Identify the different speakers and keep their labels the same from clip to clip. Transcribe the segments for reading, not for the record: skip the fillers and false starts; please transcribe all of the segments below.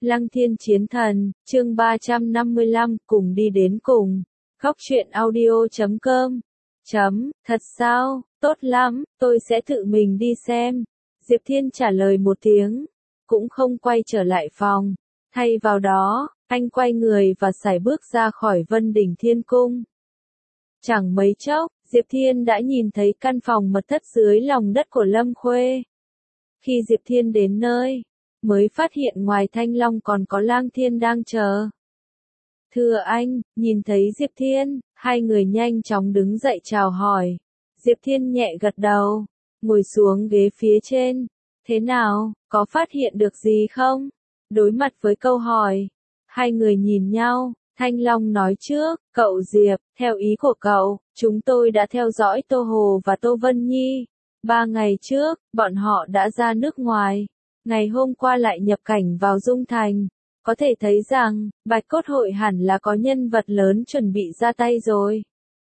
Speaker 1: Lăng Thiên Chiến Thần, chương 355, cùng đi đến cùng. Góc truyện audio.com. Thật sao, tốt lắm, tôi sẽ tự mình đi xem. Diệp Thiên trả lời một tiếng, cũng không quay trở lại phòng. Thay vào đó, anh quay người và sải bước ra khỏi Vân Đỉnh Thiên Cung. Chẳng mấy chốc, Diệp Thiên đã nhìn thấy căn phòng mật thất dưới lòng đất của Lâm Khuê. Khi Diệp Thiên đến nơi, mới phát hiện ngoài Thanh Long còn có Lang Thiên đang chờ. Thưa anh, nhìn thấy Diệp Thiên, hai người nhanh chóng đứng dậy chào hỏi. Diệp Thiên nhẹ gật đầu, ngồi xuống ghế phía trên. Thế nào, có phát hiện được gì không? Đối mặt với câu hỏi, hai người nhìn nhau. Thanh Long nói trước, cậu Diệp, theo ý của cậu, chúng tôi đã theo dõi Tô Hồ và Tô Vân Nhi. 3 ngày trước, bọn họ đã ra nước ngoài. Ngày hôm qua lại nhập cảnh vào Dung Thành. Có thể thấy rằng, Bạch Cốt Hội hẳn là có nhân vật lớn chuẩn bị ra tay rồi.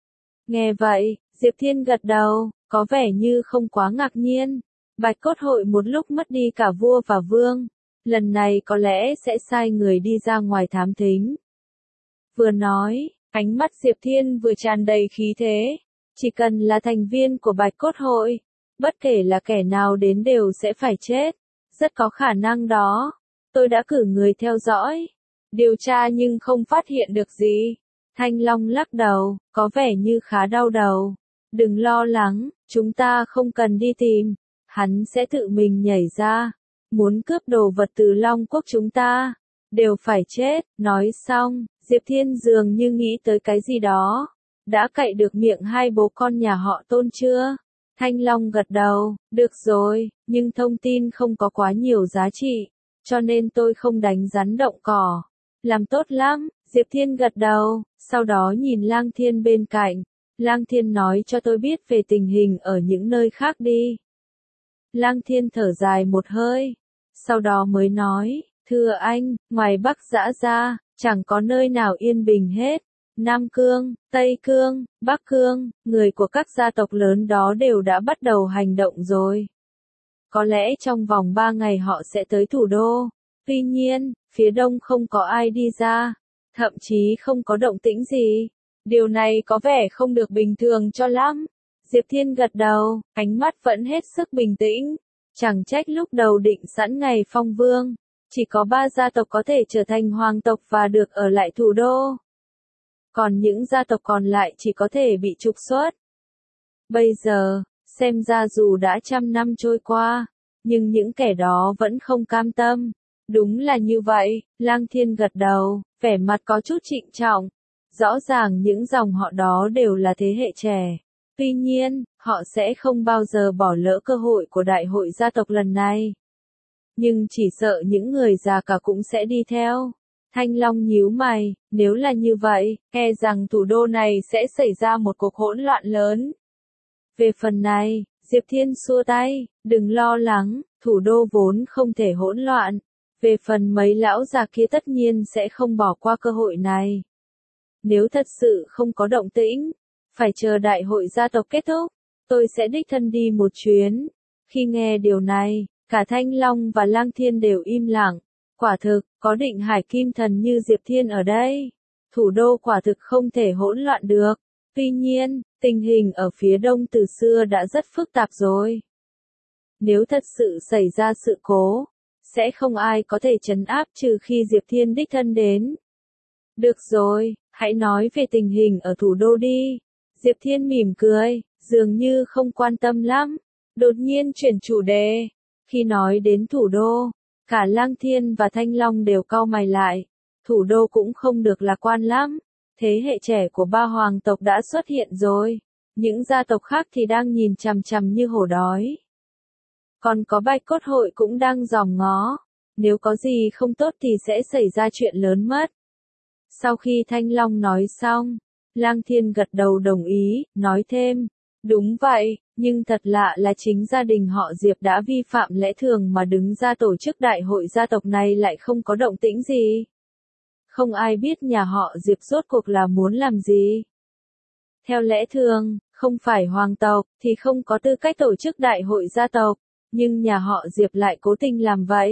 Speaker 1: Nghe vậy, Diệp Thiên gật đầu, có vẻ như không quá ngạc nhiên. Bạch Cốt Hội một lúc mất đi cả vua và vương. Lần này có lẽ sẽ sai người đi ra ngoài thám thính. Vừa nói, ánh mắt Diệp Thiên vừa tràn đầy khí thế. Chỉ cần là thành viên của Bạch Cốt Hội, bất kể là kẻ nào đến đều sẽ phải chết. Rất có khả năng đó. Tôi đã cử người theo dõi, điều tra nhưng không phát hiện được gì. Thanh Long lắc đầu, có vẻ như khá đau đầu. Đừng lo lắng, chúng ta không cần đi tìm. Hắn sẽ tự mình nhảy ra. Muốn cướp đồ vật từ Long Quốc chúng ta, đều phải chết. Nói xong, Diệp Thiên dường như nghĩ tới cái gì đó. Đã cậy được miệng hai bố con nhà họ Tôn chưa? Thanh Long gật đầu, được rồi, nhưng thông tin không có quá nhiều giá trị, cho nên tôi không đánh rắn động cỏ. Làm tốt lắm, Diệp Thiên gật đầu, sau đó nhìn Lang Thiên bên cạnh. Lang Thiên nói cho tôi biết về tình hình ở những nơi khác đi. Lang Thiên thở dài một hơi, sau đó mới nói, thưa anh, ngoài Bắc Dã ra, chẳng có nơi nào yên bình hết. Nam Cương, Tây Cương, Bắc Cương, người của các gia tộc lớn đó đều đã bắt đầu hành động rồi. Có lẽ trong vòng 3 ngày họ sẽ tới thủ đô. Tuy nhiên, phía đông không có ai đi ra, thậm chí không có động tĩnh gì. Điều này có vẻ không được bình thường cho lắm. Diệp Thiên gật đầu, ánh mắt vẫn hết sức bình tĩnh. Chẳng trách lúc đầu định sẵn ngày phong vương, chỉ có 3 gia tộc có thể trở thành hoàng tộc và được ở lại thủ đô. Còn những gia tộc còn lại chỉ có thể bị trục xuất. Bây giờ, xem ra dù đã 100 năm trôi qua, nhưng những kẻ đó vẫn không cam tâm. Đúng là như vậy, Lang Thiên gật đầu, vẻ mặt có chút trịnh trọng. Rõ ràng những dòng họ đó đều là thế hệ trẻ. Tuy nhiên, họ sẽ không bao giờ bỏ lỡ cơ hội của đại hội gia tộc lần này. Nhưng chỉ sợ những người già cả cũng sẽ đi theo. Thanh Long nhíu mày, nếu là như vậy, e rằng thủ đô này sẽ xảy ra một cuộc hỗn loạn lớn. Về phần này, Diệp Thiên xua tay, đừng lo lắng, thủ đô vốn không thể hỗn loạn. Về phần mấy lão già kia tất nhiên sẽ không bỏ qua cơ hội này. Nếu thật sự không có động tĩnh, phải chờ đại hội gia tộc kết thúc, tôi sẽ đích thân đi một chuyến. Khi nghe điều này, cả Thanh Long và Lang Thiên đều im lặng. Quả thực, có Định Hải Kim Thần như Diệp Thiên ở đây, thủ đô quả thực không thể hỗn loạn được. Tuy nhiên, tình hình ở phía đông từ xưa đã rất phức tạp rồi. Nếu thật sự xảy ra sự cố, sẽ không ai có thể trấn áp trừ khi Diệp Thiên đích thân đến. Được rồi, hãy nói về tình hình ở thủ đô đi. Diệp Thiên mỉm cười, dường như không quan tâm lắm. Đột nhiên chuyển chủ đề. Khi nói đến thủ đô, cả Lang Thiên và Thanh Long đều cau mày lại. Thủ đô cũng không được lạc quan lắm. Thế hệ trẻ của 3 hoàng tộc đã xuất hiện rồi. Những gia tộc khác thì đang nhìn chằm chằm như hổ đói. Còn có Bạch Cốt Hội cũng đang dòm ngó. Nếu có gì không tốt thì sẽ xảy ra chuyện lớn mất. Sau khi Thanh Long nói xong, Lang Thiên gật đầu đồng ý, nói thêm. Đúng vậy, nhưng thật lạ là chính gia đình họ Diệp đã vi phạm lẽ thường mà đứng ra tổ chức đại hội gia tộc này lại không có động tĩnh gì. Không ai biết nhà họ Diệp rốt cuộc là muốn làm gì. Theo lẽ thường, không phải hoàng tộc thì không có tư cách tổ chức đại hội gia tộc, nhưng nhà họ Diệp lại cố tình làm vậy.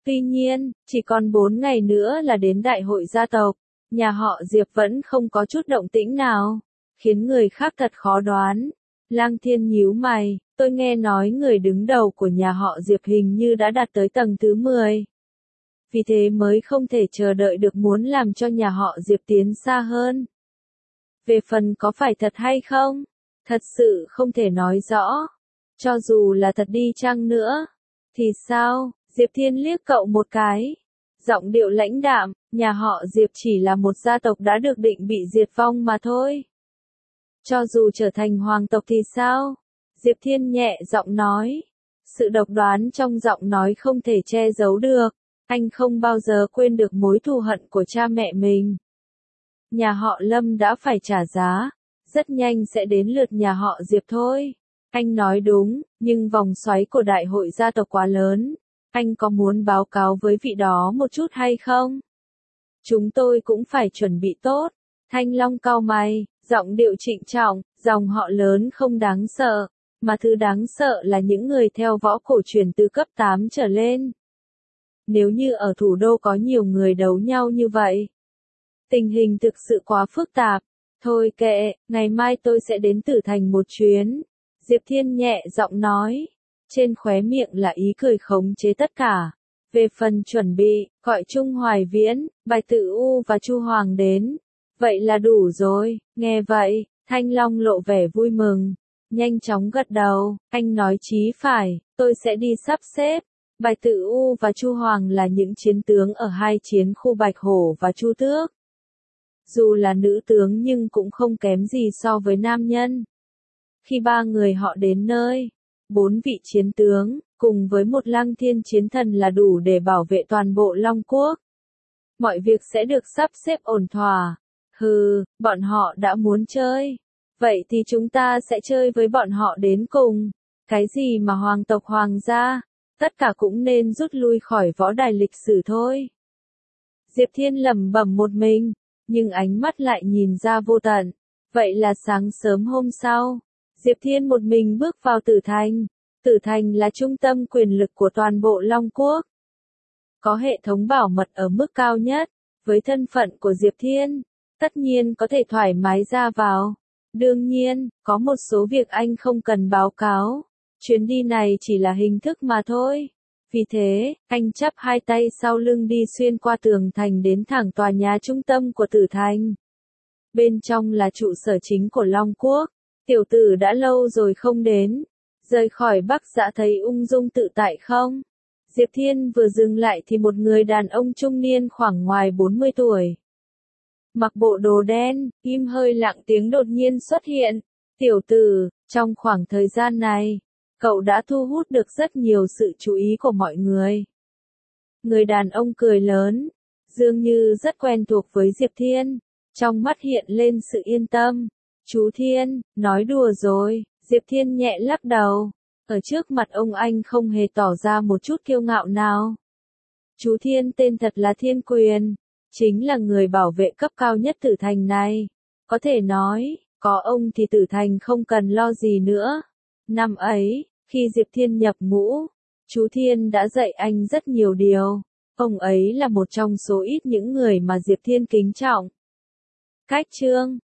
Speaker 1: Tuy nhiên, chỉ còn 4 ngày nữa là đến đại hội gia tộc, nhà họ Diệp vẫn không có chút động tĩnh nào, khiến người khác thật khó đoán. Lang Thiên nhíu mày, tôi nghe nói người đứng đầu của nhà họ Diệp hình như đã đạt tới tầng thứ 10. Vì thế mới không thể chờ đợi được muốn làm cho nhà họ Diệp tiến xa hơn. Về phần có phải thật hay không? Thật sự không thể nói rõ. Cho dù là thật đi chăng nữa. Thì sao? Diệp Thiên liếc cậu một cái. Giọng điệu lãnh đạm, nhà họ Diệp chỉ là một gia tộc đã được định bị diệt vong mà thôi. Cho dù trở thành hoàng tộc thì sao? Diệp Thiên nhẹ giọng nói. Sự độc đoán trong giọng nói không thể che giấu được. Anh không bao giờ quên được mối thù hận của cha mẹ mình. Nhà họ Lâm đã phải trả giá. Rất nhanh sẽ đến lượt nhà họ Diệp thôi. Anh nói đúng, nhưng vòng xoáy của đại hội gia tộc quá lớn. Anh có muốn báo cáo với vị đó một chút hay không? Chúng tôi cũng phải chuẩn bị tốt. Thanh Long cau mày, giọng điệu trịnh trọng, dòng họ lớn không đáng sợ, mà thứ đáng sợ là những người theo võ cổ truyền từ cấp 8 trở lên. Nếu như ở thủ đô có nhiều người đấu nhau như vậy, tình hình thực sự quá phức tạp. Thôi kệ, ngày mai tôi sẽ đến Tử Thành một chuyến. Diệp Thiên nhẹ giọng nói. Trên khóe miệng là ý cười khống chế tất cả. Về phần chuẩn bị, gọi Trung Hoài Viễn, Bạch Tự U và Chu Hoàng đến. Vậy là đủ rồi, nghe vậy, Thanh Long lộ vẻ vui mừng. Nhanh chóng gật đầu, anh nói chí phải, tôi sẽ đi sắp xếp. Bạch Tự U và Chu Hoàng là những chiến tướng ở hai chiến khu Bạch Hổ và Chu Tước. Dù là nữ tướng nhưng cũng không kém gì so với nam nhân. Khi ba người họ đến nơi, 4 vị chiến tướng, cùng với một Lăng Thiên chiến thần là đủ để bảo vệ toàn bộ Long Quốc. Mọi việc sẽ được sắp xếp ổn thỏa. Hừ, bọn họ đã muốn chơi. Vậy thì chúng ta sẽ chơi với bọn họ đến cùng. Cái gì mà hoàng tộc hoàng gia, tất cả cũng nên rút lui khỏi võ đài lịch sử thôi. Diệp Thiên lẩm bẩm một mình, nhưng ánh mắt lại nhìn ra vô tận. Vậy là sáng sớm hôm sau, Diệp Thiên một mình bước vào Tử Thành. Tử Thành là trung tâm quyền lực của toàn bộ Long Quốc. Có hệ thống bảo mật ở mức cao nhất, với thân phận của Diệp Thiên, tất nhiên có thể thoải mái ra vào. Đương nhiên, có một số việc anh không cần báo cáo. Chuyến đi này chỉ là hình thức mà thôi. Vì thế, anh chắp hai tay sau lưng đi xuyên qua tường thành đến thẳng tòa nhà trung tâm của Tử Thành. Bên trong là trụ sở chính của Long Quốc. Tiểu tử đã lâu rồi không đến. Rời khỏi Bắc Dã thấy ung dung tự tại không? Diệp Thiên vừa dừng lại thì một người đàn ông trung niên khoảng ngoài 40 tuổi. Mặc bộ đồ đen, im hơi lặng tiếng đột nhiên xuất hiện. Tiểu tử, trong khoảng thời gian này, cậu đã thu hút được rất nhiều sự chú ý của mọi người. Người đàn ông cười lớn, dường như rất quen thuộc với Diệp Thiên, trong mắt hiện lên sự yên tâm. Chú Thiên, nói đùa rồi, Diệp Thiên nhẹ lắc đầu. Ở trước mặt ông anh không hề tỏ ra một chút kiêu ngạo nào. Chú Thiên tên thật là Thiên Quyền, chính là người bảo vệ cấp cao nhất Tử Thành này. Có thể nói, có ông thì Tử Thành không cần lo gì nữa. Năm ấy, khi Diệp Thiên nhập ngũ, chú Thiên đã dạy anh rất nhiều điều. Ông ấy là một trong số ít những người mà Diệp Thiên kính trọng. Cách chương